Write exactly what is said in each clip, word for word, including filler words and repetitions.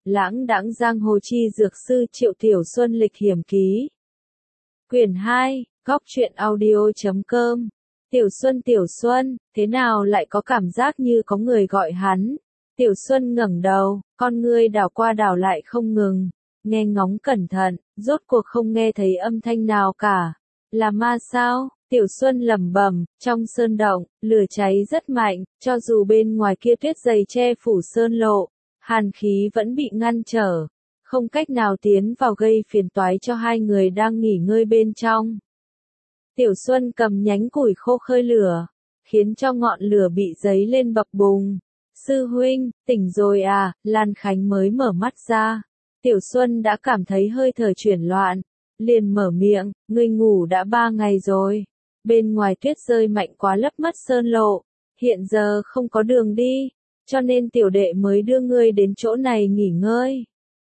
Lãng đãng giang hồ chi dược sư Triệu Tiểu Xuân lịch hiểm ký. Quyển hai, góc truyện audio chấm com. Tiểu Xuân Tiểu Xuân, thế nào lại có cảm giác như có người gọi hắn? Tiểu Xuân ngẩng đầu, con ngươi đảo qua đảo lại không ngừng, nghe ngóng cẩn thận, rốt cuộc không nghe thấy âm thanh nào cả. Là ma sao? Tiểu Xuân lẩm bẩm, trong sơn động, lửa cháy rất mạnh, cho dù bên ngoài kia tuyết dày che phủ sơn lộ, hàn khí vẫn bị ngăn trở, không cách nào tiến vào gây phiền toái cho hai người đang nghỉ ngơi bên trong. Tiểu Xuân cầm nhánh củi khô khơi lửa, khiến cho ngọn lửa bị dấy lên bập bùng. Sư huynh, tỉnh rồi à? Lan Khánh mới mở mắt ra. Tiểu Xuân đã cảm thấy hơi thở chuyển loạn, liền mở miệng, ngươi ngủ đã ba ngày rồi. Bên ngoài tuyết rơi mạnh quá lấp mất sơn lộ, hiện giờ không có đường đi, cho nên tiểu đệ mới đưa ngươi đến chỗ này nghỉ ngơi.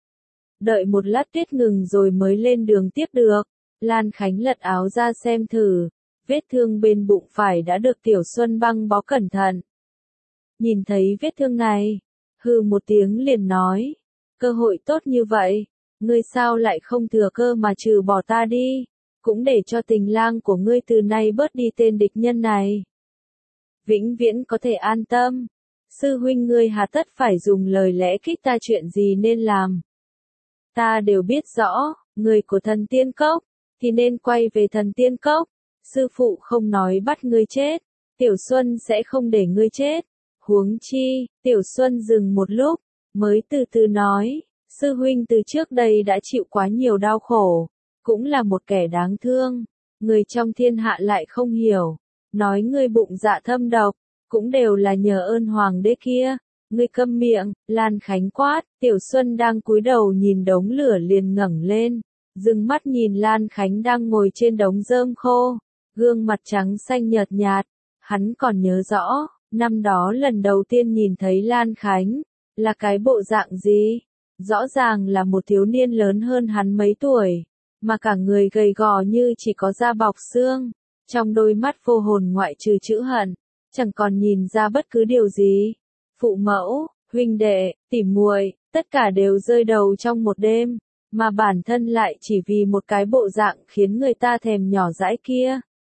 Đợi một lát tuyết ngừng rồi mới lên đường tiếp được. Lan Khánh lật áo ra xem thử, vết thương bên bụng phải đã được Tiểu Xuân băng bó cẩn thận. Nhìn thấy vết thương này, hừ một tiếng liền nói, cơ hội tốt như vậy, ngươi sao lại không thừa cơ mà trừ bỏ ta đi, cũng để cho tình lang của ngươi từ nay bớt đi tên địch nhân này. Vĩnh viễn có thể an tâm, sư huynh ngươi hà tất phải dùng lời lẽ kích ta chuyện gì nên làm. Ta đều biết rõ, người của thần tiên cốc, thì nên quay về thần tiên cốc, sư phụ không nói bắt ngươi chết, Tiểu Xuân sẽ không để ngươi chết. Huống chi, Tiểu Xuân dừng một lúc, mới từ từ nói, sư huynh từ trước đây đã chịu quá nhiều đau khổ, cũng là một kẻ đáng thương, người trong thiên hạ lại không hiểu, nói ngươi bụng dạ thâm độc, cũng đều là nhờ ơn hoàng đế kia, ngươi câm miệng. Lan Khánh quát. Tiểu Xuân đang cúi đầu nhìn đống lửa liền ngẩng lên, dừng mắt nhìn Lan Khánh đang ngồi trên đống rơm khô, gương mặt trắng xanh nhợt nhạt, hắn còn nhớ rõ. Năm đó lần đầu tiên nhìn thấy Lan Khánh, là cái bộ dạng gì? Rõ ràng là một thiếu niên lớn hơn hắn mấy tuổi, mà cả người gầy gò như chỉ có da bọc xương, trong đôi mắt vô hồn ngoại trừ chữ hận, chẳng còn nhìn ra bất cứ điều gì. Phụ mẫu, huynh đệ, tỉ muội, tất cả đều rơi đầu trong một đêm, mà bản thân lại chỉ vì một cái bộ dạng khiến người ta thèm nhỏ dãi kia.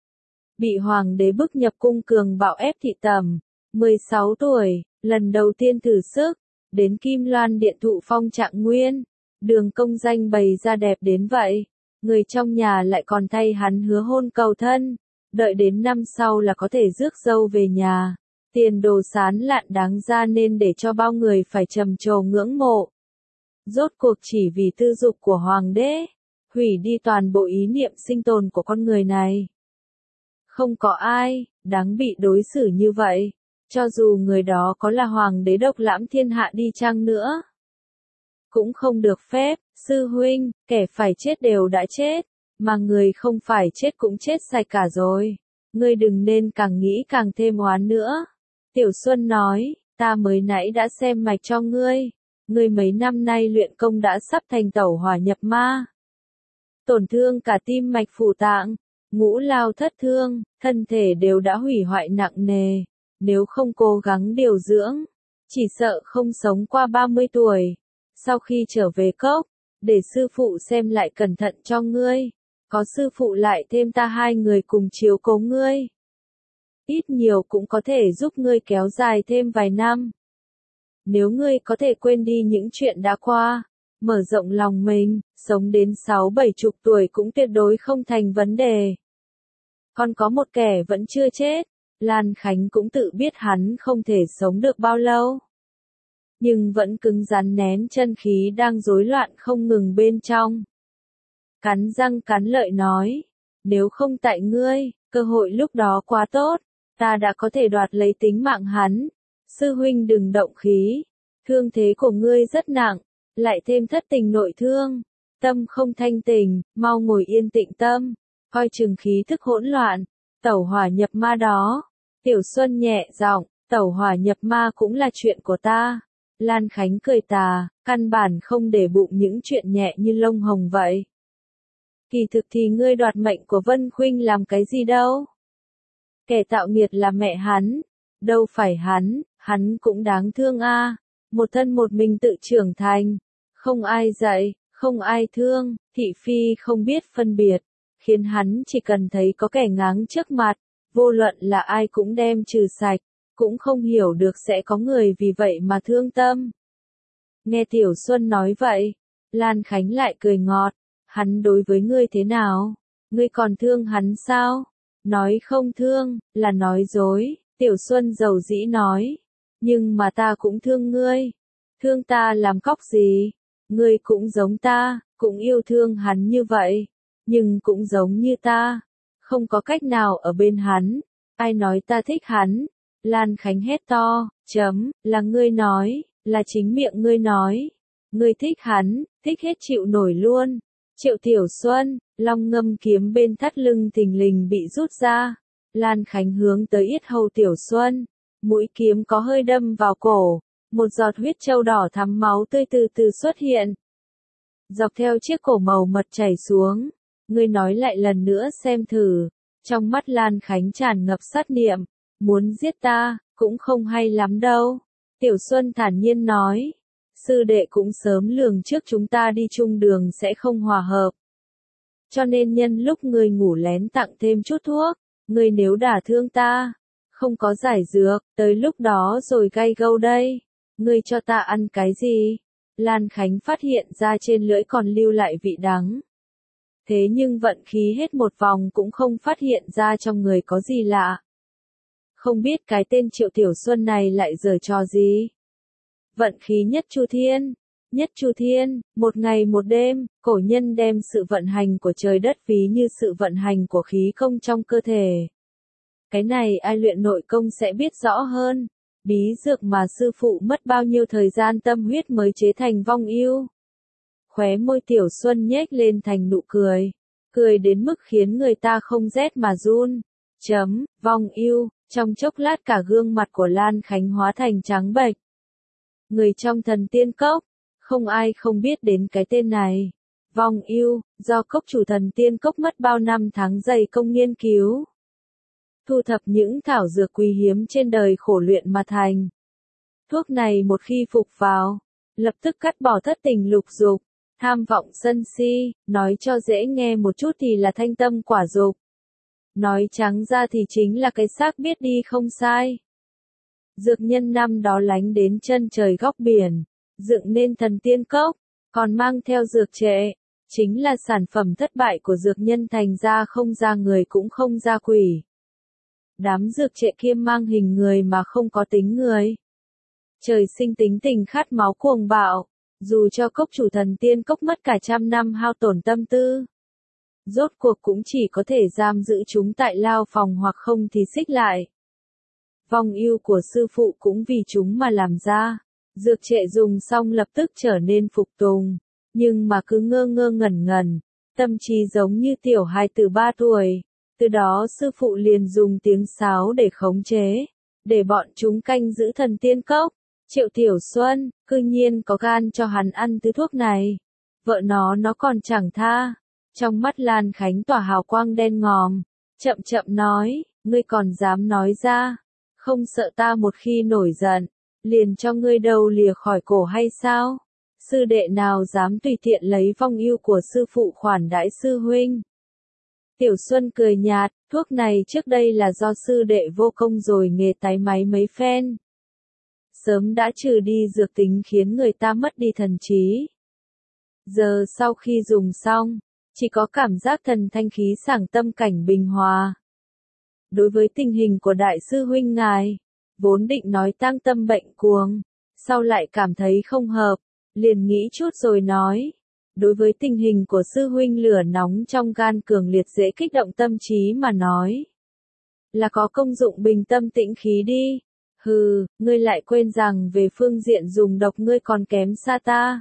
Bị hoàng đế bức nhập cung cường bạo ép thị tẩm, mười sáu tuổi, lần đầu tiên thử sức, đến Kim Loan Điện thụ phong trạng nguyên, đường công danh bày ra đẹp đến vậy, người trong nhà lại còn thay hắn hứa hôn cầu thân, đợi đến năm sau là có thể rước dâu về nhà, tiền đồ sán lạn đáng ra nên để cho bao người phải trầm trồ ngưỡng mộ. Rốt cuộc chỉ vì tư dục của hoàng đế, hủy đi toàn bộ ý niệm sinh tồn của con người này. Không có ai đáng bị đối xử như vậy, cho dù người đó có là hoàng đế độc lãm thiên hạ đi chăng nữa. Cũng không được phép. Sư huynh, kẻ phải chết đều đã chết, mà người không phải chết cũng chết sạch cả rồi. Ngươi đừng nên càng nghĩ càng thêm oán nữa. Tiểu Xuân nói, ta mới nãy đã xem mạch cho ngươi. Ngươi mấy năm nay luyện công đã sắp thành tẩu hỏa nhập ma. Tổn thương cả tim mạch phủ tạng, ngũ lao thất thương, thân thể đều đã hủy hoại nặng nề. Nếu không cố gắng điều dưỡng, chỉ sợ không sống qua ba mươi tuổi. Sau khi trở về cốc, để sư phụ xem lại cẩn thận cho ngươi. Có sư phụ lại thêm ta hai người cùng chiếu cố ngươi. Ít nhiều cũng có thể giúp ngươi kéo dài thêm vài năm. Nếu ngươi có thể quên đi những chuyện đã qua, mở rộng lòng mình, sống đến sáu bảy chục tuổi cũng tuyệt đối không thành vấn đề. Còn có một kẻ vẫn chưa chết, Lan Khánh cũng tự biết hắn không thể sống được bao lâu. Nhưng vẫn cứng rắn nén chân khí đang rối loạn không ngừng bên trong. Cắn răng cắn lợi nói, nếu không tại ngươi, cơ hội lúc đó quá tốt, ta đã có thể đoạt lấy tính mạng hắn. Sư huynh đừng động khí, thương thế của ngươi rất nặng, lại thêm thất tình nội thương, tâm không thanh tình, mau ngồi yên tĩnh tâm, coi chừng khí thức hỗn loạn, tẩu hỏa nhập ma đó. Tiểu Xuân nhẹ giọng, tẩu hỏa nhập ma cũng là chuyện của ta. Lan Khánh cười tà, căn bản không để bụng những chuyện nhẹ như lông hồng vậy. Kỳ thực thì ngươi đoạt mệnh của Vân Khuynh làm cái gì đâu? Kẻ tạo nghiệt là mẹ hắn, đâu phải hắn, hắn cũng đáng thương a, một thân một mình tự trưởng thành, Không ai dạy, không ai thương, thị phi không biết phân biệt, khiến hắn chỉ cần thấy có kẻ ngáng trước mặt, vô luận là ai cũng đem trừ sạch, cũng không hiểu được sẽ có người vì vậy mà thương tâm. Nghe Tiểu Xuân nói vậy, Lan Khánh lại cười ngọt, hắn đối với ngươi thế nào? Ngươi còn thương hắn sao? Nói không thương, là nói dối, Tiểu Xuân dầu dĩ nói, nhưng mà ta cũng thương ngươi. Thương ta làm cóc gì? Ngươi cũng giống ta, cũng yêu thương hắn như vậy, nhưng cũng giống như ta, không có cách nào ở bên hắn. Ai nói ta thích hắn? Lan Khánh hét to, chấm, là ngươi nói, là chính miệng ngươi nói. Ngươi thích hắn, thích hết chịu nổi luôn. Triệu Tiểu Xuân, long ngâm kiếm bên thắt lưng thình lình bị rút ra. Lan Khánh hướng tới yết hầu Tiểu Xuân, mũi kiếm có hơi đâm vào cổ, một giọt huyết châu đỏ thắm máu tươi từ từ xuất hiện. Dọc theo chiếc cổ màu mật chảy xuống, ngươi nói lại lần nữa xem thử. Trong mắt Lan Khánh tràn ngập sát niệm, muốn giết ta, cũng không hay lắm đâu. Tiểu Xuân thản nhiên nói, sư đệ cũng sớm lường trước chúng ta đi chung đường sẽ không hòa hợp. Cho nên nhân lúc ngươi ngủ lén tặng thêm chút thuốc, ngươi nếu đả thương ta, không có giải dược, tới lúc đó rồi gay gâu đây. Ngươi cho ta ăn cái gì? Lan Khánh phát hiện ra trên lưỡi còn lưu lại vị đắng. Thế nhưng vận khí hết một vòng cũng không phát hiện ra trong người có gì lạ. Không biết cái tên Triệu Tiểu Xuân này lại giở trò gì? Vận khí nhất Chu Thiên, nhất Chu Thiên, một ngày một đêm, cổ nhân đem sự vận hành của trời đất ví như sự vận hành của khí công trong cơ thể. Cái này ai luyện nội công sẽ biết rõ hơn. Bí dược mà sư phụ mất bao nhiêu thời gian tâm huyết mới chế thành vong yêu. Khóe môi Tiểu Xuân nhếch lên thành nụ cười, cười đến mức khiến người ta không rét mà run. Chấm, vong yêu, trong chốc lát cả gương mặt của Lan Khánh hóa thành trắng bệch. Người trong thần tiên cốc, không ai không biết đến cái tên này. Vong yêu, do cốc chủ thần tiên cốc mất bao năm tháng dày công nghiên cứu. Thu thập những thảo dược quý hiếm trên đời khổ luyện mà thành. Thuốc này một khi phục vào, lập tức cắt bỏ thất tình lục dục, tham vọng sân si, nói cho dễ nghe một chút thì là thanh tâm quả dục. Nói trắng ra thì chính là cái xác biết đi không sai. Dược nhân năm đó lánh đến chân trời góc biển, dựng nên thần tiên cốc, còn mang theo dược trệ, chính là sản phẩm thất bại của dược nhân thành ra không ra người cũng không ra quỷ. Đám dược trệ kia mang hình người mà không có tính người. Trời sinh tính tình khát máu cuồng bạo, dù cho cốc chủ thần tiên cốc mất cả trăm năm hao tổn tâm tư. Rốt cuộc cũng chỉ có thể giam giữ chúng tại lao phòng hoặc không thì xích lại. Vong yêu của sư phụ cũng vì chúng mà làm ra. Dược trệ dùng xong lập tức trở nên phục tùng, nhưng mà cứ ngơ ngơ ngẩn ngẩn, tâm trí giống như tiểu hài từ ba tuổi. Từ đó sư phụ liền dùng tiếng sáo để khống chế, để bọn chúng canh giữ thần tiên cốc. Triệu Tiểu Xuân, cư nhiên có gan cho hắn ăn thứ thuốc này. Vợ nó nó còn chẳng tha. Trong mắt Lan Khánh tỏa hào quang đen ngòm, chậm chậm nói, ngươi còn dám nói ra, không sợ ta một khi nổi giận, liền cho ngươi đầu lìa khỏi cổ hay sao? Sư đệ nào dám tùy tiện lấy vong yêu của sư phụ khoản đãi sư huynh? Tiểu Xuân cười nhạt, thuốc này trước đây là do sư đệ vô công rồi nghề tái máy mấy phen. Sớm đã trừ đi dược tính khiến người ta mất đi thần trí. Giờ sau khi dùng xong, chỉ có cảm giác thần thanh khí sảng tâm cảnh bình hòa. Đối với tình hình của đại sư huynh ngài, vốn định nói tang tâm bệnh cuồng, sau lại cảm thấy không hợp, liền nghĩ chút rồi nói. Đối với tình hình của sư huynh lửa nóng trong gan cường liệt dễ kích động tâm trí mà nói, là có công dụng bình tâm tĩnh khí đi. Hừ, ngươi lại quên rằng về phương diện dùng độc ngươi còn kém xa ta.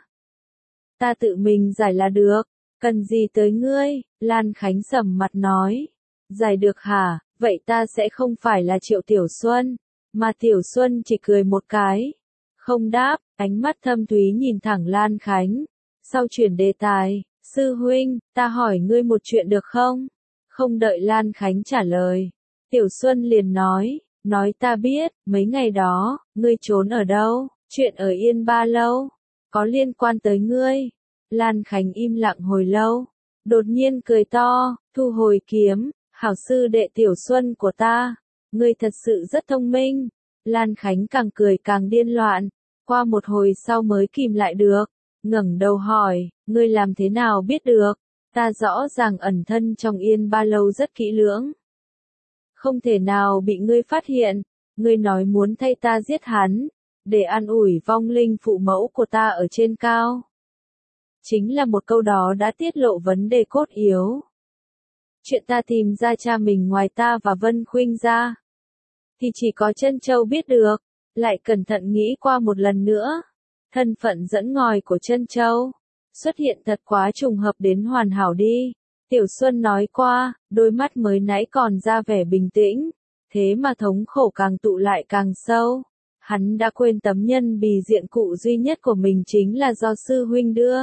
Ta tự mình giải là được, cần gì tới ngươi? Lan Khánh sầm mặt nói. Giải được hả? Vậy ta sẽ không phải là Triệu Tiểu Xuân. Mà Tiểu Xuân chỉ cười một cái, không đáp, ánh mắt thâm thúy nhìn thẳng Lan Khánh. Sau chuyển đề tài, sư huynh, ta hỏi ngươi một chuyện được không? Không đợi Lan Khánh trả lời, Tiểu Xuân liền nói, nói ta biết, mấy ngày đó, ngươi trốn ở đâu? Chuyện ở Yên Ba Lâu, có liên quan tới ngươi. Lan Khánh im lặng hồi lâu, đột nhiên cười to, thu hồi kiếm, hảo sư đệ Tiểu Xuân của ta, ngươi thật sự rất thông minh. Lan Khánh càng cười càng điên loạn, qua một hồi sau mới kìm lại được, ngẩng đầu hỏi, ngươi làm thế nào biết được, ta rõ ràng ẩn thân trong Yên Ba Lâu rất kỹ lưỡng. Không thể nào bị ngươi phát hiện, ngươi nói muốn thay ta giết hắn, để an ủi vong linh phụ mẫu của ta ở trên cao. Chính là một câu đó đã tiết lộ vấn đề cốt yếu. Chuyện ta tìm ra cha mình ngoài ta và Vân Khuynh ra, thì chỉ có Trân Châu biết được. Lại cẩn thận nghĩ qua một lần nữa, thân phận dẫn ngòi của Trân Châu xuất hiện thật quá trùng hợp đến hoàn hảo đi. Tiểu Xuân nói qua, đôi mắt mới nãy còn ra vẻ bình tĩnh, thế mà thống khổ càng tụ lại càng sâu. Hắn đã quên tấm nhân bì diện cụ duy nhất của mình chính là do sư huynh đưa.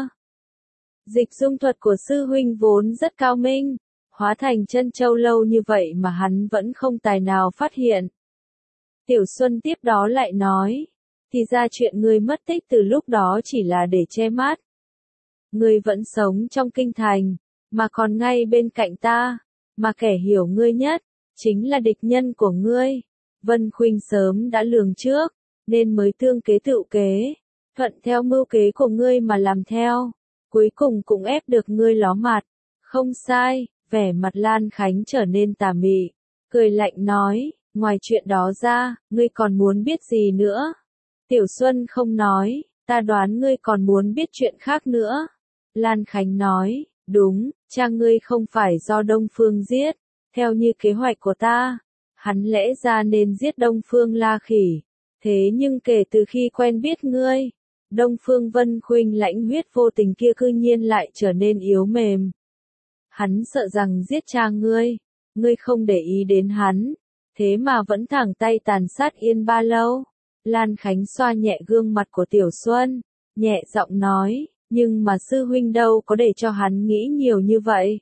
Dịch dung thuật của sư huynh vốn rất cao minh, hóa thành Trân Châu lâu như vậy mà hắn vẫn không tài nào phát hiện. Tiểu Xuân tiếp đó lại nói, thì ra chuyện ngươi mất tích từ lúc đó chỉ là để che mắt. Ngươi vẫn sống trong kinh thành, mà còn ngay bên cạnh ta, mà kẻ hiểu ngươi nhất, chính là địch nhân của ngươi. Vân Khuynh sớm đã lường trước, nên mới tương kế tự kế, thuận theo mưu kế của ngươi mà làm theo, cuối cùng cũng ép được ngươi ló mặt. Không sai, vẻ mặt Lan Khánh trở nên tà mị, cười lạnh nói, ngoài chuyện đó ra, ngươi còn muốn biết gì nữa? Tiểu Xuân không nói, ta đoán ngươi còn muốn biết chuyện khác nữa. Lan Khánh nói, đúng, cha ngươi không phải do Đông Phương giết, theo như kế hoạch của ta, hắn lẽ ra nên giết Đông Phương La Khỉ, thế nhưng kể từ khi quen biết ngươi, Đông Phương Vân Khuynh lãnh huyết vô tình kia cư nhiên lại trở nên yếu mềm. Hắn sợ rằng giết cha ngươi, ngươi không để ý đến hắn, thế mà vẫn thẳng tay tàn sát Yên Ba Lâu. Lan Khánh xoa nhẹ gương mặt của Tiểu Xuân, nhẹ giọng nói, nhưng mà sư huynh đâu có để cho hắn nghĩ nhiều như vậy.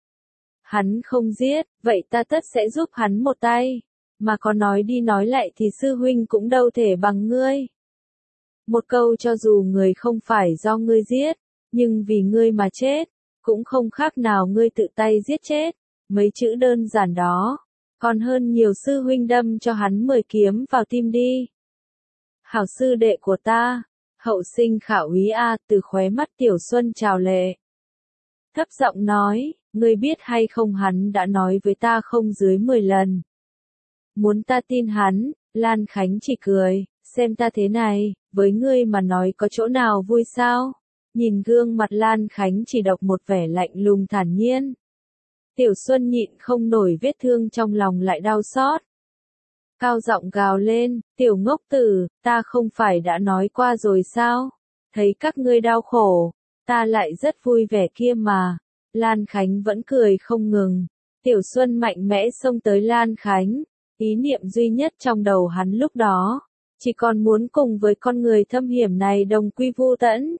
Hắn không giết, vậy ta tất sẽ giúp hắn một tay, mà có nói đi nói lại thì sư huynh cũng đâu thể bằng ngươi. Một câu cho dù người không phải do ngươi giết, nhưng vì ngươi mà chết, cũng không khác nào ngươi tự tay giết chết, mấy chữ đơn giản đó, còn hơn nhiều sư huynh đâm cho hắn mười kiếm vào tim đi. Hảo sư đệ của ta, hậu sinh Khảo Úy a, từ khóe mắt Tiểu Xuân trào lệ. Thấp giọng nói, ngươi biết hay không hắn đã nói với ta không dưới mười lần. Muốn ta tin hắn, Lan Khánh chỉ cười, xem ta thế này, với ngươi mà nói có chỗ nào vui sao? Nhìn gương mặt Lan Khánh chỉ độc một vẻ lạnh lùng thản nhiên. Tiểu Xuân nhịn không nổi vết thương trong lòng lại đau xót. Cao giọng gào lên, tiểu ngốc tử, ta không phải đã nói qua rồi sao? Thấy các ngươi đau khổ, ta lại rất vui vẻ kia mà. Lan Khánh vẫn cười không ngừng. Tiểu Xuân mạnh mẽ xông tới Lan Khánh. Ý niệm duy nhất trong đầu hắn lúc đó, chỉ còn muốn cùng với con người thâm hiểm này đồng quy vu tẫn.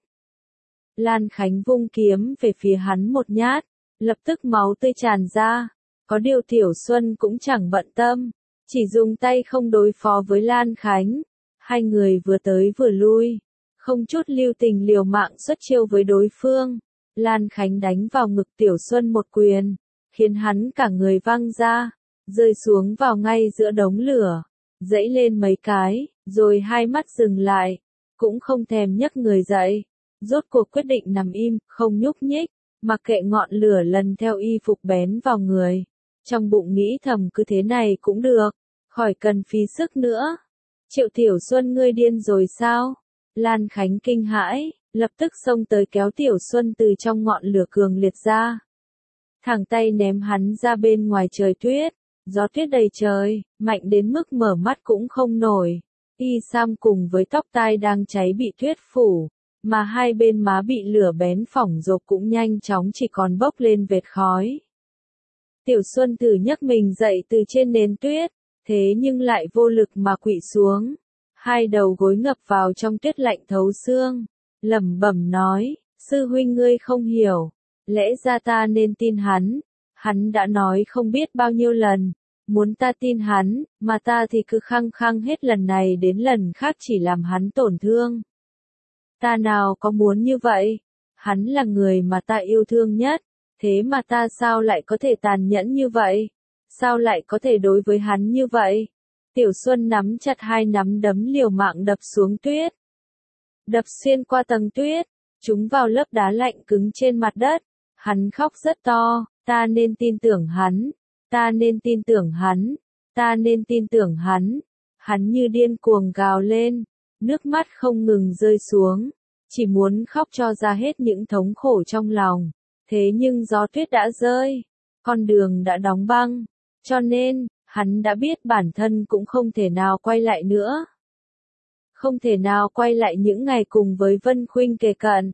Lan Khánh vung kiếm về phía hắn một nhát, lập tức máu tươi tràn ra. Có điều Tiểu Xuân cũng chẳng bận tâm, chỉ dùng tay không đối phó với Lan Khánh. Hai người vừa tới vừa lui, không chút lưu tình liều mạng xuất chiêu với đối phương. Lan Khánh đánh vào ngực Tiểu Xuân một quyền, khiến hắn cả người văng ra, rơi xuống vào ngay giữa đống lửa, dãy lên mấy cái, rồi hai mắt dừng lại, cũng không thèm nhấc người dậy, rốt cuộc quyết định nằm im, không nhúc nhích, mặc kệ ngọn lửa lần theo y phục bén vào người. Trong bụng nghĩ thầm cứ thế này cũng được, khỏi cần phí sức nữa. Triệu Tiểu Xuân ngươi điên rồi sao? Lan Khánh kinh hãi, lập tức xông tới kéo Tiểu Xuân từ trong ngọn lửa cường liệt ra. Thẳng tay ném hắn ra bên ngoài trời tuyết, gió tuyết đầy trời, mạnh đến mức mở mắt cũng không nổi. Y Sam cùng với tóc tai đang cháy bị tuyết phủ, mà hai bên má bị lửa bén phỏng rộp cũng nhanh chóng chỉ còn bốc lên vệt khói. Tiểu Xuân Tử nhấc mình dậy từ trên nền tuyết, thế nhưng lại vô lực mà quỵ xuống. Hai đầu gối ngập vào trong tuyết lạnh thấu xương, lẩm bẩm nói, sư huynh ngươi không hiểu, lẽ ra ta nên tin hắn, hắn đã nói không biết bao nhiêu lần, muốn ta tin hắn, mà ta thì cứ khăng khăng hết lần này đến lần khác chỉ làm hắn tổn thương. Ta nào có muốn như vậy, hắn là người mà ta yêu thương nhất, thế mà ta sao lại có thể tàn nhẫn như vậy, sao lại có thể đối với hắn như vậy. Tiểu Xuân nắm chặt hai nắm đấm liều mạng đập xuống tuyết. Đập xuyên qua tầng tuyết, chúng vào lớp đá lạnh cứng trên mặt đất. Hắn khóc rất to, ta nên tin tưởng hắn, ta nên tin tưởng hắn, ta nên tin tưởng hắn. Hắn như điên cuồng gào lên, nước mắt không ngừng rơi xuống, chỉ muốn khóc cho ra hết những thống khổ trong lòng. Thế nhưng gió tuyết đã rơi, con đường đã đóng băng, cho nên, hắn đã biết bản thân cũng không thể nào quay lại nữa. Không thể nào quay lại những ngày cùng với Vân Khuynh kề cận.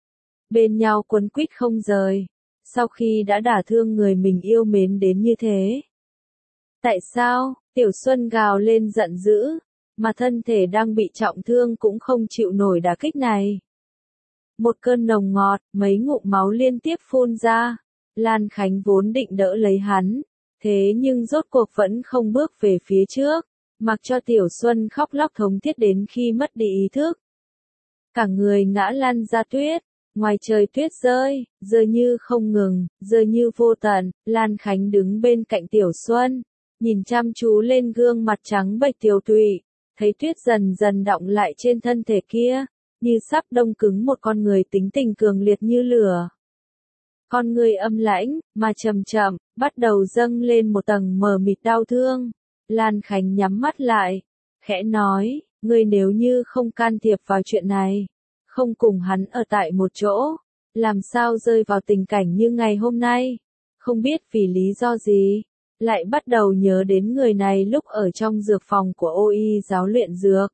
Bên nhau quấn quýt không rời, sau khi đã đả thương người mình yêu mến đến như thế. Tại sao, Tiểu Xuân gào lên giận dữ, mà thân thể đang bị trọng thương cũng không chịu nổi đả kích này. Một cơn nồng ngọt, mấy ngụm máu liên tiếp phun ra, Lan Khánh vốn định đỡ lấy hắn, thế nhưng rốt cuộc vẫn không bước về phía trước, mặc cho Tiểu Xuân khóc lóc thống thiết đến khi mất đi ý thức. Cả người ngã lăn ra tuyết, ngoài trời tuyết rơi, rơi như không ngừng, rơi như vô tận. Lan Khánh đứng bên cạnh Tiểu Xuân, nhìn chăm chú lên gương mặt trắng bệch tiều tụy, thấy tuyết dần dần đọng lại trên thân thể kia, như sắp đông cứng một con người tính tình cường liệt như lửa. Con người âm lãnh, mà chậm chậm, bắt đầu dâng lên một tầng mờ mịt đau thương. Lan Khánh nhắm mắt lại, khẽ nói, ngươi nếu như không can thiệp vào chuyện này, không cùng hắn ở tại một chỗ, làm sao rơi vào tình cảnh như ngày hôm nay, không biết vì lý do gì, lại bắt đầu nhớ đến người này lúc ở trong dược phòng của ô y giáo luyện dược.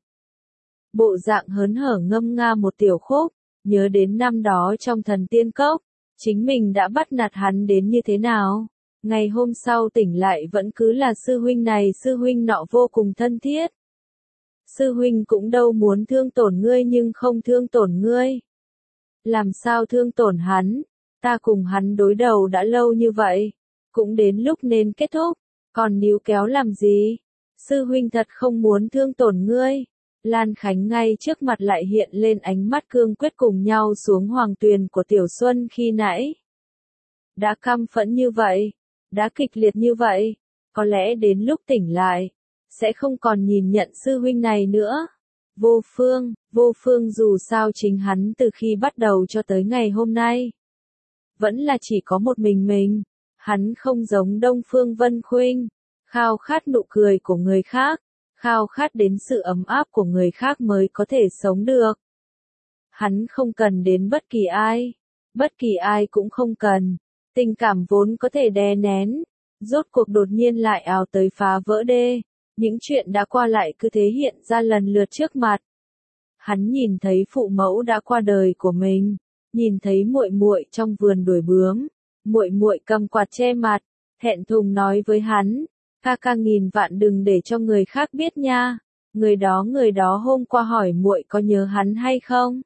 Bộ dạng hớn hở ngâm nga một tiểu khúc, nhớ đến năm đó trong Thần Tiên Cốc, chính mình đã bắt nạt hắn đến như thế nào. Ngày hôm sau tỉnh lại vẫn cứ là sư huynh này sư huynh nọ vô cùng thân thiết. Sư huynh cũng đâu muốn thương tổn ngươi nhưng không thương tổn ngươi. Làm sao thương tổn hắn, ta cùng hắn đối đầu đã lâu như vậy, cũng đến lúc nên kết thúc, còn níu kéo làm gì? Sư huynh thật không muốn thương tổn ngươi. Lan Khánh ngay trước mặt lại hiện lên ánh mắt cương quyết cùng nhau xuống hoàng tuyền của Tiểu Xuân khi nãy. Đã căm phẫn như vậy, đã kịch liệt như vậy, có lẽ đến lúc tỉnh lại, sẽ không còn nhìn nhận sư huynh này nữa. Vô Phương, Vô Phương dù sao chính hắn từ khi bắt đầu cho tới ngày hôm nay, vẫn là chỉ có một mình mình, hắn không giống Đông Phương Vân Khuynh, khao khát nụ cười của người khác, khao khát đến sự ấm áp của người khác mới có thể sống được. Hắn không cần đến bất kỳ ai, bất kỳ ai cũng không cần, tình cảm vốn có thể đè nén, rốt cuộc đột nhiên lại ào tới phá vỡ đê, những chuyện đã qua lại cứ thế hiện ra lần lượt trước mặt. Hắn nhìn thấy phụ mẫu đã qua đời của mình, nhìn thấy muội muội trong vườn đuổi bướm, muội muội cầm quạt che mặt, thẹn thùng nói với hắn, ca ca nghìn vạn đừng để cho người khác biết nha, người đó người đó hôm qua hỏi muội có nhớ hắn hay không?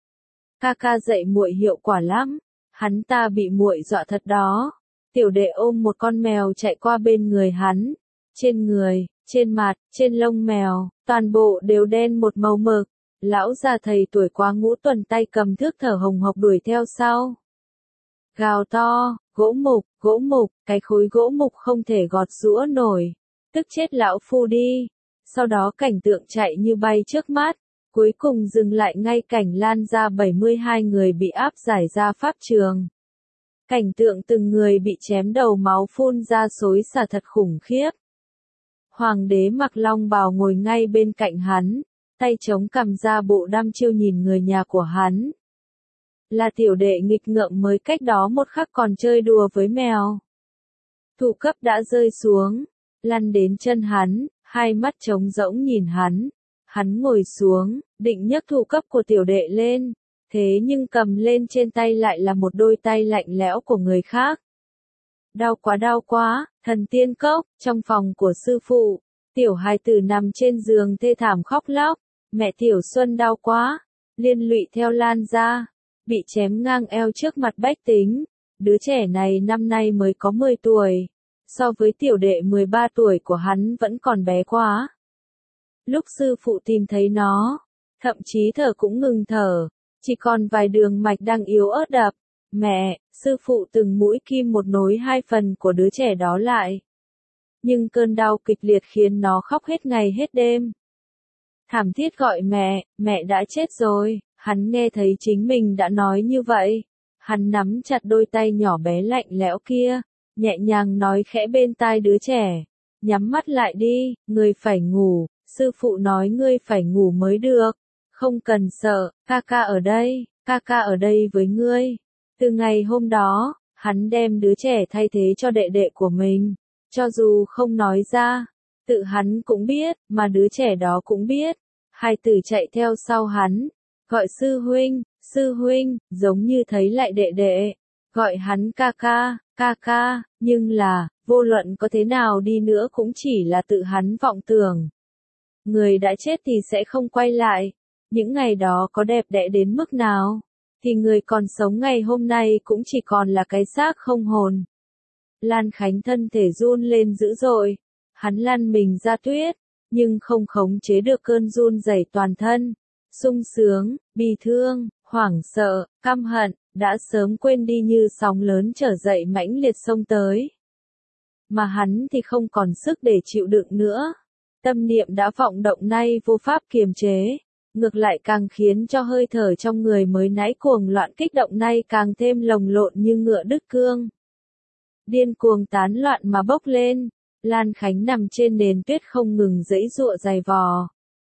Ca ca dạy muội hiệu quả lắm, hắn ta bị muội dọa thật đó. Tiểu đệ ôm một con mèo chạy qua bên người hắn, trên người, trên mặt, trên lông mèo, toàn bộ đều đen một màu mực. Lão già thầy tuổi quá ngũ tuần tay cầm thước thở hồng hộc đuổi theo sau. Gào to, gỗ mục, gỗ mục, cái khối gỗ mục không thể gọt giũa nổi, tức chết lão phu đi. Sau đó cảnh tượng chạy như bay trước mắt, cuối cùng dừng lại ngay cảnh Lan ra bảy mươi hai người bị áp giải ra pháp trường. Cảnh tượng từng người bị chém đầu máu phun ra xối xả thật khủng khiếp. Hoàng đế mặc long bào ngồi ngay bên cạnh hắn, tay chống cằm ra bộ đăm chiêu nhìn người nhà của hắn. Là tiểu đệ nghịch ngợm mới cách đó một khắc còn chơi đùa với mèo. Thủ cấp đã rơi xuống, lăn đến chân hắn, hai mắt trống rỗng nhìn hắn. Hắn ngồi xuống, định nhấc thủ cấp của tiểu đệ lên, thế nhưng cầm lên trên tay lại là một đôi tay lạnh lẽo của người khác. Đau quá đau quá, Thần Tiên Cốc, trong phòng của sư phụ, tiểu hài tử nằm trên giường thê thảm khóc lóc, mẹ Tiểu Xuân đau quá, liên lụy theo Lan ra, bị chém ngang eo trước mặt bách tính, đứa trẻ này năm nay mới có mười tuổi, so với tiểu đệ mười ba tuổi của hắn vẫn còn bé quá. Lúc sư phụ tìm thấy nó, thậm chí thở cũng ngừng thở, chỉ còn vài đường mạch đang yếu ớt đập. Mẹ, sư phụ từng mũi kim một nối hai phần của đứa trẻ đó lại. Nhưng cơn đau kịch liệt khiến nó khóc hết ngày hết đêm. Thảm thiết gọi mẹ, mẹ đã chết rồi, hắn nghe thấy chính mình đã nói như vậy. Hắn nắm chặt đôi tay nhỏ bé lạnh lẽo kia, nhẹ nhàng nói khẽ bên tai đứa trẻ. Nhắm mắt lại đi, ngươi phải ngủ, sư phụ nói ngươi phải ngủ mới được. Không cần sợ, ca ca ở đây, ca ca ở đây với ngươi. Từ ngày hôm đó, hắn đem đứa trẻ thay thế cho đệ đệ của mình. Cho dù không nói ra, tự hắn cũng biết, mà đứa trẻ đó cũng biết. Hai tử chạy theo sau hắn, gọi sư huynh, sư huynh, giống như thấy lại đệ đệ. Gọi hắn ca ca, ca ca, nhưng là, vô luận có thế nào đi nữa cũng chỉ là tự hắn vọng tưởng. Người đã chết thì sẽ không quay lại. Những ngày đó có đẹp đẽ đến mức nào, thì người còn sống ngày hôm nay cũng chỉ còn là cái xác không hồn. Lan Khánh thân thể run lên dữ dội, hắn lăn mình ra tuyết, nhưng không khống chế được cơn run rẩy toàn thân. Sung sướng, bi thương, hoảng sợ, căm hận, đã sớm quên đi như sóng lớn trở dậy mãnh liệt xông tới. Mà hắn thì không còn sức để chịu đựng nữa. Tâm niệm đã vọng động nay vô pháp kiềm chế, ngược lại càng khiến cho hơi thở trong người mới nãy cuồng loạn kích động nay càng thêm lồng lộn như ngựa đứt cương. Điên cuồng tán loạn mà bốc lên, Lan Khánh nằm trên nền tuyết không ngừng giãy giụa giày vò.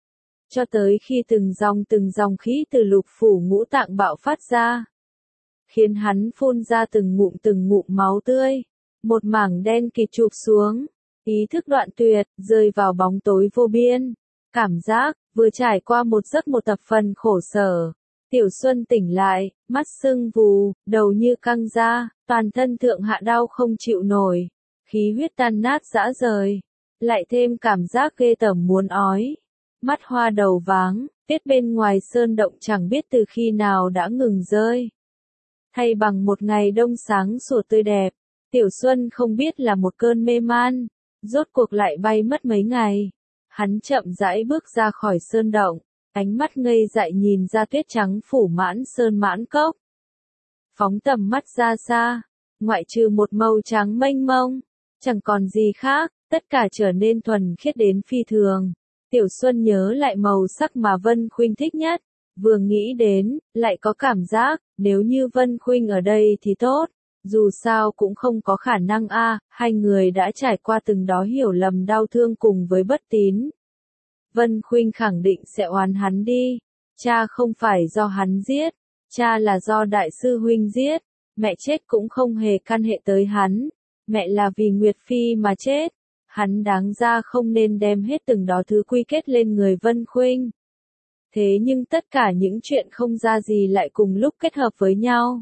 Cho tới khi từng dòng từng dòng khí từ lục phủ ngũ tạng bạo phát ra, khiến hắn phun ra từng ngụm từng ngụm máu tươi, một mảng đen kịt chụp xuống, ý thức đoạn tuyệt, rơi vào bóng tối vô biên. Cảm giác, vừa trải qua một giấc một tập phần khổ sở. Tiểu Xuân tỉnh lại, mắt sưng vù, đầu như căng ra, toàn thân thượng hạ đau không chịu nổi, khí huyết tan nát rã rời, lại thêm cảm giác ghê tởm muốn ói. Mắt hoa đầu váng, tuyết bên ngoài sơn động chẳng biết từ khi nào đã ngừng rơi. Thay bằng một ngày đông sáng sủa tươi đẹp, Tiểu Xuân không biết là một cơn mê man, rốt cuộc lại bay mất mấy ngày. Hắn chậm rãi bước ra khỏi sơn động, ánh mắt ngây dại nhìn ra tuyết trắng phủ mãn sơn mãn cốc. Phóng tầm mắt ra xa, ngoại trừ một màu trắng mênh mông, chẳng còn gì khác, tất cả trở nên thuần khiết đến phi thường. Tiểu Xuân nhớ lại màu sắc mà Vân Khuynh thích nhất, vừa nghĩ đến, lại có cảm giác, nếu như Vân Khuynh ở đây thì tốt, dù sao cũng không có khả năng a, à, hai người đã trải qua từng đó hiểu lầm đau thương cùng với bất tín. Vân Khuynh khẳng định sẽ oán hắn đi, cha không phải do hắn giết, cha là do đại sư huynh giết, mẹ chết cũng không hề can hệ tới hắn, mẹ là vì Nguyệt Phi mà chết. Hắn đáng ra không nên đem hết từng đó thứ quy kết lên người Vân Khuynh. Thế nhưng tất cả những chuyện không ra gì lại cùng lúc kết hợp với nhau.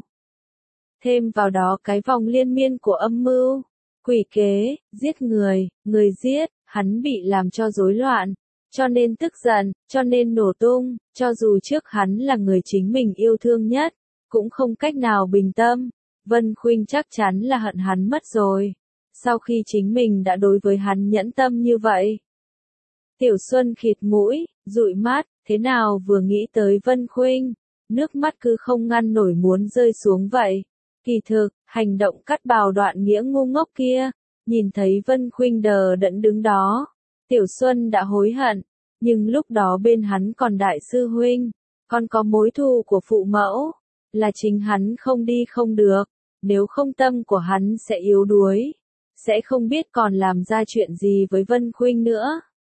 Thêm vào đó cái vòng liên miên của âm mưu, quỷ kế, giết người, người giết, hắn bị làm cho rối loạn, cho nên tức giận, cho nên nổ tung, cho dù trước hắn là người chính mình yêu thương nhất, cũng không cách nào bình tâm. Vân Khuynh chắc chắn là hận hắn mất rồi. Sau khi chính mình đã đối với hắn nhẫn tâm như vậy. Tiểu Xuân khịt mũi, dụi mắt, thế nào vừa nghĩ tới Vân Khuynh, nước mắt cứ không ngăn nổi muốn rơi xuống vậy. Kỳ thực, hành động cắt bào đoạn nghĩa ngu ngốc kia, nhìn thấy Vân Khuynh đờ đẫn đứng đó, Tiểu Xuân đã hối hận, nhưng lúc đó bên hắn còn đại sư huynh, còn có mối thù của phụ mẫu, là chính hắn không đi không được, nếu không tâm của hắn sẽ yếu đuối. Sẽ không biết còn làm ra chuyện gì với Vân Khuynh nữa.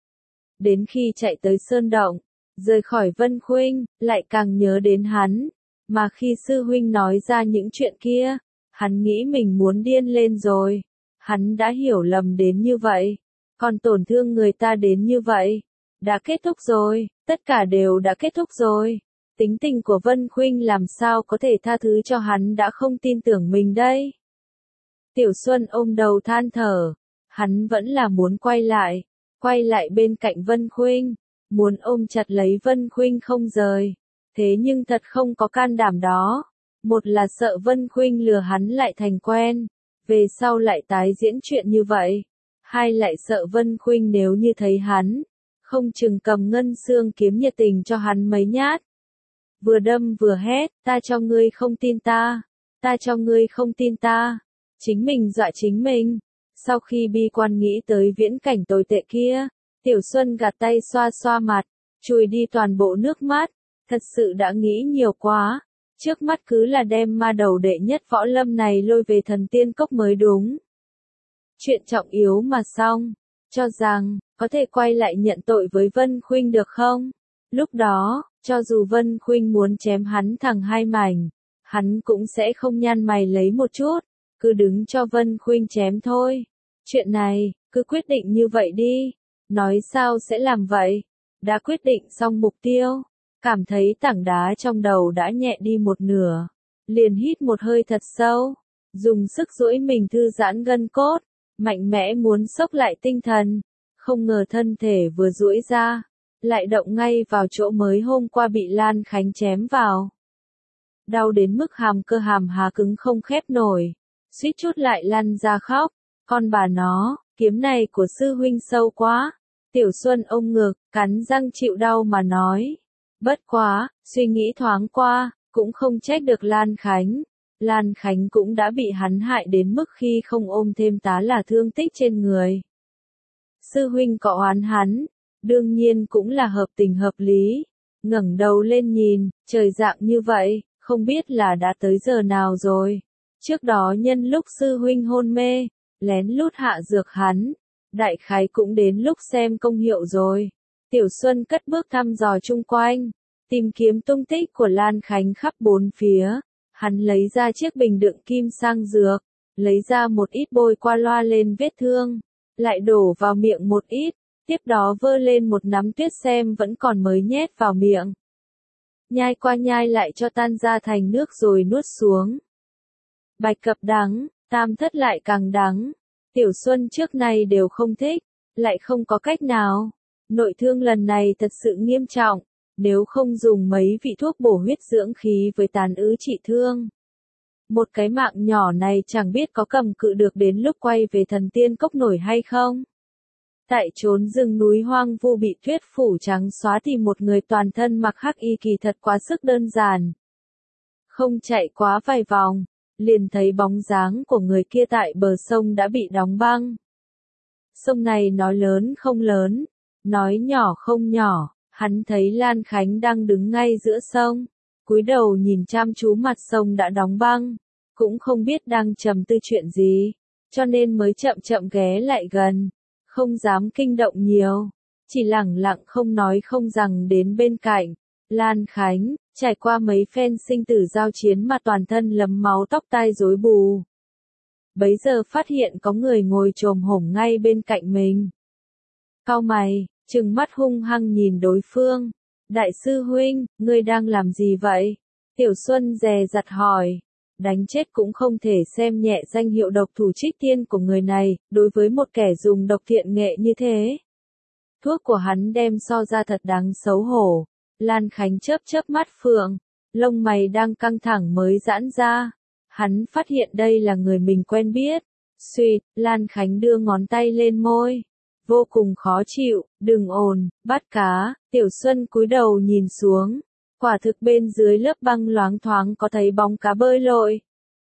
Đến khi chạy tới sơn động, rời khỏi Vân Khuynh, lại càng nhớ đến hắn, mà khi sư huynh nói ra những chuyện kia, hắn nghĩ mình muốn điên lên rồi. Hắn đã hiểu lầm đến như vậy, còn tổn thương người ta đến như vậy. Đã kết thúc rồi, tất cả đều đã kết thúc rồi. Tính tình của Vân Khuynh làm sao có thể tha thứ cho hắn đã không tin tưởng mình đây. Tiểu Xuân ôm đầu than thở, hắn vẫn là muốn quay lại, quay lại bên cạnh Vân Khuynh, muốn ôm chặt lấy Vân Khuynh không rời, thế nhưng thật không có can đảm đó. Một là sợ Vân Khuynh lừa hắn lại thành quen, về sau lại tái diễn chuyện như vậy, hai lại sợ Vân Khuynh nếu như thấy hắn không chừng cầm ngân xương kiếm nhiệt tình cho hắn mấy nhát. Vừa đâm vừa hét, ta cho ngươi không tin ta, ta cho ngươi không tin ta, chính mình dọa chính mình. Sau khi bi quan nghĩ tới viễn cảnh tồi tệ kia, Tiểu Xuân gạt tay xoa xoa mặt, chùi đi toàn bộ nước mắt, thật sự đã nghĩ nhiều quá, trước mắt cứ là đem ma đầu đệ nhất võ lâm này lôi về thần tiên cốc mới đúng. Chuyện trọng yếu mà xong, cho rằng, có thể quay lại nhận tội với Vân Khuynh được không? Lúc đó, cho dù Vân Khuynh muốn chém hắn thẳng hai mảnh, hắn cũng sẽ không nhăn mày lấy một chút, cứ đứng cho Vân Khuynh chém thôi. Chuyện này, cứ quyết định như vậy đi, nói sao sẽ làm vậy? Đã quyết định xong mục tiêu, cảm thấy tảng đá trong đầu đã nhẹ đi một nửa, liền hít một hơi thật sâu, dùng sức duỗi mình thư giãn gân cốt, mạnh mẽ muốn xốc lại tinh thần, không ngờ thân thể vừa duỗi ra, lại động ngay vào chỗ mới hôm qua bị Lan Khánh chém vào. Đau đến mức hàm cơ hàm há cứng không khép nổi, suýt chút lại lăn ra khóc, con bà nó, kiếm này của sư huynh sâu quá. Tiểu Xuân ôm ngực, cắn răng chịu đau mà nói. Bất quá, suy nghĩ thoáng qua, cũng không trách được Lan Khánh. Lan Khánh cũng đã bị hắn hại đến mức khi không ôm thêm tá là thương tích trên người. Sư huynh có oán hắn, đương nhiên cũng là hợp tình hợp lý. Ngẩng đầu lên nhìn, trời dạng như vậy, không biết là đã tới giờ nào rồi. Trước đó nhân lúc sư huynh hôn mê, lén lút hạ dược hắn. Đại khái cũng đến lúc xem công hiệu rồi. Tiểu Xuân cất bước thăm dò chung quanh, tìm kiếm tung tích của Lan Khánh khắp bốn phía. Hắn lấy ra chiếc bình đựng kim sang dược, lấy ra một ít bôi qua loa lên vết thương, lại đổ vào miệng một ít, tiếp đó vơ lên một nắm tuyết xem vẫn còn mới nhét vào miệng. Nhai qua nhai lại cho tan ra thành nước rồi nuốt xuống. Bạch cập đắng, tam thất lại càng đắng. Tiểu Xuân trước nay đều không thích, lại không có cách nào. Nội thương lần này thật sự nghiêm trọng, nếu không dùng mấy vị thuốc bổ huyết dưỡng khí với tàn ứ trị thương. Một cái mạng nhỏ này chẳng biết có cầm cự được đến lúc quay về thần tiên cốc nổi hay không. Tại chốn rừng núi hoang vu bị tuyết phủ trắng xóa thì một người toàn thân mặc hắc y kỳ thật quá sức đơn giản. Không chạy quá vài vòng, liền thấy bóng dáng của người kia tại bờ sông đã bị đóng băng. Sông này nói lớn không lớn, nói nhỏ không nhỏ, hắn thấy Lan Khánh đang đứng ngay giữa sông, cúi đầu nhìn chăm chú mặt sông đã đóng băng, cũng không biết đang trầm tư chuyện gì, cho nên mới chậm chậm ghé lại gần, không dám kinh động nhiều, chỉ lẳng lặng không nói không rằng đến bên cạnh. Lan Khánh, trải qua mấy phen sinh tử giao chiến mà toàn thân lấm máu tóc tai rối bù. Bấy giờ phát hiện có người ngồi chồm hổm ngay bên cạnh mình. Cau mày, trừng mắt hung hăng nhìn đối phương. Đại sư huynh, ngươi đang làm gì vậy? Tiểu Xuân dè dặt hỏi. Đánh chết cũng không thể xem nhẹ danh hiệu độc thủ trích tiên của người này, đối với một kẻ dùng độc thiện nghệ như thế. Thuốc của hắn đem so ra thật đáng xấu hổ. Lan Khánh chớp chớp mắt phượng, lông mày đang căng thẳng mới giãn ra. Hắn phát hiện đây là người mình quen biết. Xuyệt, Lan Khánh đưa ngón tay lên môi. Vô cùng khó chịu, đừng ồn, bắt cá. Tiểu Xuân cúi đầu nhìn xuống. Quả thực bên dưới lớp băng loáng thoáng có thấy bóng cá bơi lội.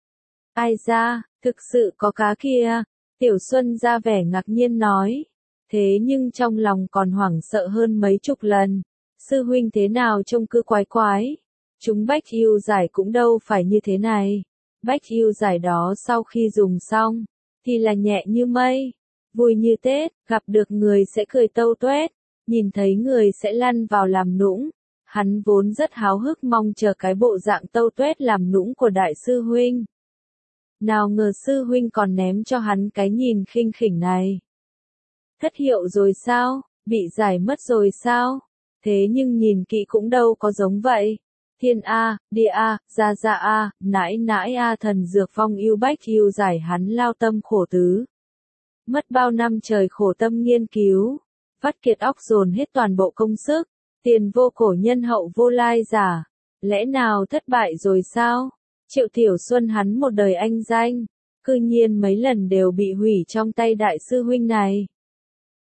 Ai ra, thực sự có cá kia. Tiểu Xuân ra vẻ ngạc nhiên nói. Thế nhưng trong lòng còn hoảng sợ hơn mấy chục lần. Sư huynh thế nào trông cứ quái quái. Chúng bách yêu giải cũng đâu phải như thế này. Bách yêu giải đó sau khi dùng xong, thì là nhẹ như mây, vui như Tết, gặp được người sẽ cười tâu tuét, nhìn thấy người sẽ lăn vào làm nũng. Hắn vốn rất háo hức mong chờ cái bộ dạng tâu tuét làm nũng của đại sư huynh. Nào ngờ sư huynh còn ném cho hắn cái nhìn khinh khỉnh này. Thất hiệu rồi sao? Bị giải mất rồi sao? Thế nhưng nhìn kỹ cũng đâu có giống vậy. Thiên A, địa A, gia gia A, nãi nãi A thần dược phong yêu bách yêu giải hắn lao tâm khổ tứ. Mất bao năm trời khổ tâm nghiên cứu. Vắt kiệt óc dồn hết toàn bộ công sức. Tiền vô cổ nhân hậu vô lai giả. Lẽ nào thất bại rồi sao? Triệu Tiểu Xuân hắn một đời anh danh. Cư nhiên mấy lần đều bị hủy trong tay đại sư huynh này.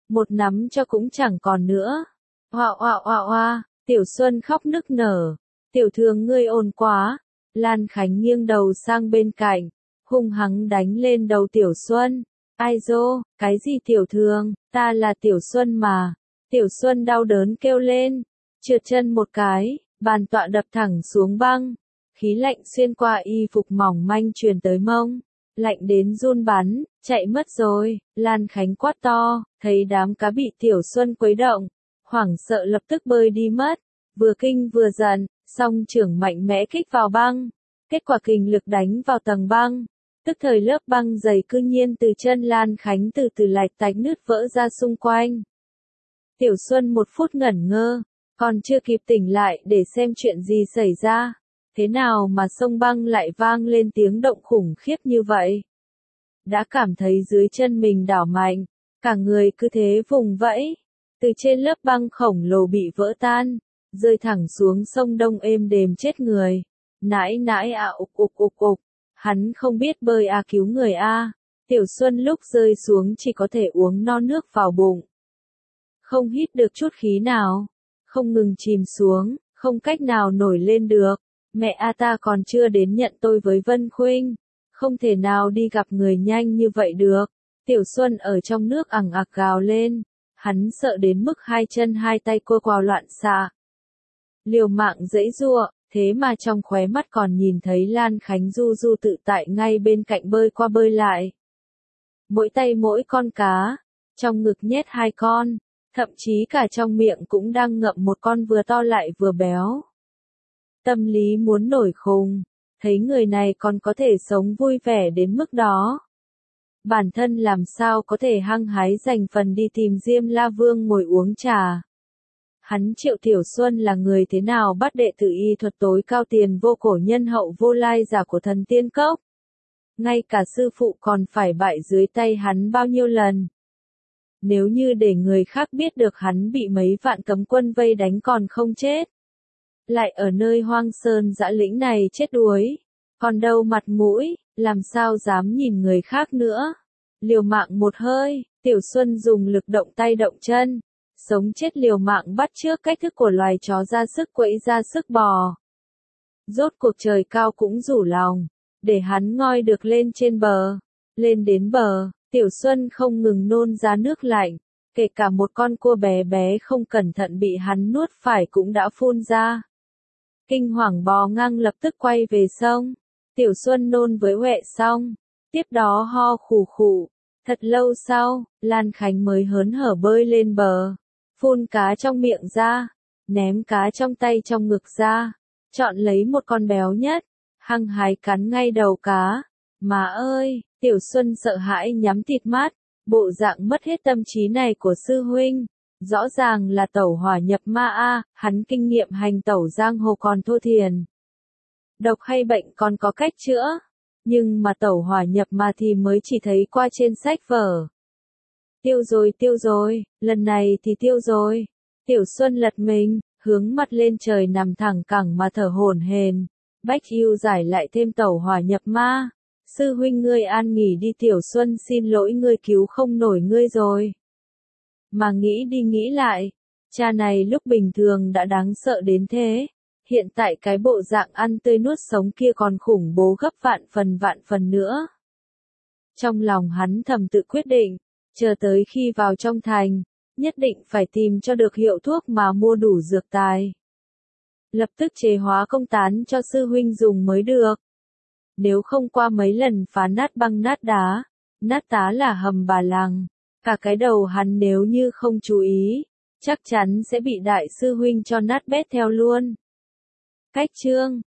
một nắm cho cũng chẳng còn nữa. Oa oa oa oa, Tiểu Xuân khóc nức nở. Tiểu Thương ngươi ồn quá. Lan Khánh nghiêng đầu sang bên cạnh, hung hăng đánh lên đầu Tiểu Xuân. Ai dô, cái gì Tiểu Thương, ta là Tiểu Xuân mà. Tiểu Xuân đau đớn kêu lên, trượt chân một cái, bàn tọa đập thẳng xuống băng. Khí lạnh xuyên qua y phục mỏng manh truyền tới mông. Lạnh đến run bắn, chạy mất rồi. Lan Khánh quát to, thấy đám cá bị Tiểu Xuân quấy động, hoảng sợ lập tức bơi đi mất. Vừa kinh vừa giận, song trưởng mạnh mẽ kích vào băng. Kết quả kình lực đánh vào tầng băng. Tức thời lớp băng dày cư nhiên từ chân Lan Khánh từ từ lạch tạch nứt vỡ ra xung quanh. Tiểu Xuân một phút ngẩn ngơ, còn chưa kịp tỉnh lại để xem chuyện gì xảy ra. Thế nào mà sông băng lại vang lên tiếng động khủng khiếp như vậy? Đã cảm thấy dưới chân mình đảo mạnh, cả người cứ thế vùng vẫy. Từ trên lớp băng khổng lồ bị vỡ tan, rơi thẳng xuống sông Đông êm đềm chết người. Nãi nãi à ục ục ục ục, hắn không biết bơi à cứu người a. Tiểu Xuân lúc rơi xuống chỉ có thể uống no nước vào bụng. Không hít được chút khí nào, không ngừng chìm xuống, không cách nào nổi lên được. Mẹ a ta còn chưa đến nhận tôi với Vân Khuynh, không thể nào đi gặp người nhanh như vậy được. Tiểu Xuân ở trong nước ẳng ặc gào lên, hắn sợ đến mức hai chân hai tay cô quào loạn xạ. Liều mạng giãy giụa, thế mà trong khóe mắt còn nhìn thấy Lan Khánh du du tự tại ngay bên cạnh bơi qua bơi lại. Mỗi tay mỗi con cá, trong ngực nhét hai con, thậm chí cả trong miệng cũng đang ngậm một con vừa to lại vừa béo. Tâm lý muốn nổi khùng, thấy người này còn có thể sống vui vẻ đến mức đó. Bản thân làm sao có thể hăng hái dành phần đi tìm Diêm La Vương ngồi uống trà. Hắn Triệu Tiểu Xuân là người thế nào bắt đệ tử y thuật tối cao tiền vô cổ nhân hậu vô lai giả của thần tiên cốc. Ngay cả sư phụ còn phải bại dưới tay hắn bao nhiêu lần. Nếu như để người khác biết được hắn bị mấy vạn cấm quân vây đánh còn không chết. Lại ở nơi hoang sơn dã lĩnh này chết đuối. Còn đâu mặt mũi, làm sao dám nhìn người khác nữa. Liều mạng một hơi, Tiểu Xuân dùng lực động tay động chân. Sống chết liều mạng bắt chước cách thức của loài chó ra sức quẫy ra sức bò. Rốt cuộc trời cao cũng rủ lòng, để hắn ngoi được lên trên bờ. Lên đến bờ, Tiểu Xuân không ngừng nôn ra nước lạnh, kể cả một con cua bé bé không cẩn thận bị hắn nuốt phải cũng đã phun ra. Kinh hoàng bò ngang lập tức quay về sông. Tiểu Xuân nôn với huệ xong, tiếp đó ho khù khụ. Thật lâu sau, Lan Khánh mới hớn hở bơi lên bờ, phun cá trong miệng ra, ném cá trong tay trong ngực ra, chọn lấy một con béo nhất, hăng hái cắn ngay đầu cá. Má ơi, Tiểu Xuân sợ hãi nhắm thịt mắt, bộ dạng mất hết tâm trí này của sư huynh. Rõ ràng là tẩu hỏa nhập ma a, hắn kinh nghiệm hành tẩu giang hồ còn thô thiền. Độc hay bệnh còn có cách chữa, nhưng mà tẩu hỏa nhập ma thì mới chỉ thấy qua trên sách vở. Tiêu rồi tiêu rồi, lần này thì tiêu rồi. Tiểu Xuân lật mình, hướng mặt lên trời nằm thẳng cẳng mà thở hổn hển. Bách yêu giải lại thêm tẩu hỏa nhập ma. Sư huynh ngươi an nghỉ đi, Tiểu Xuân xin lỗi, ngươi cứu không nổi ngươi rồi. Mà nghĩ đi nghĩ lại, cha này lúc bình thường đã đáng sợ đến thế, hiện tại cái bộ dạng ăn tươi nuốt sống kia còn khủng bố gấp vạn phần vạn phần nữa. Trong lòng hắn thầm tự quyết định, chờ tới khi vào trong thành, nhất định phải tìm cho được hiệu thuốc mà mua đủ dược tài. Lập tức chế hóa công tán cho sư huynh dùng mới được. Nếu không qua mấy lần phá nát băng nát đá, nát tá là hầm bà lằng. Cả cái đầu hắn nếu như không chú ý, chắc chắn sẽ bị đại sư huynh cho nát bét theo luôn. Cách chương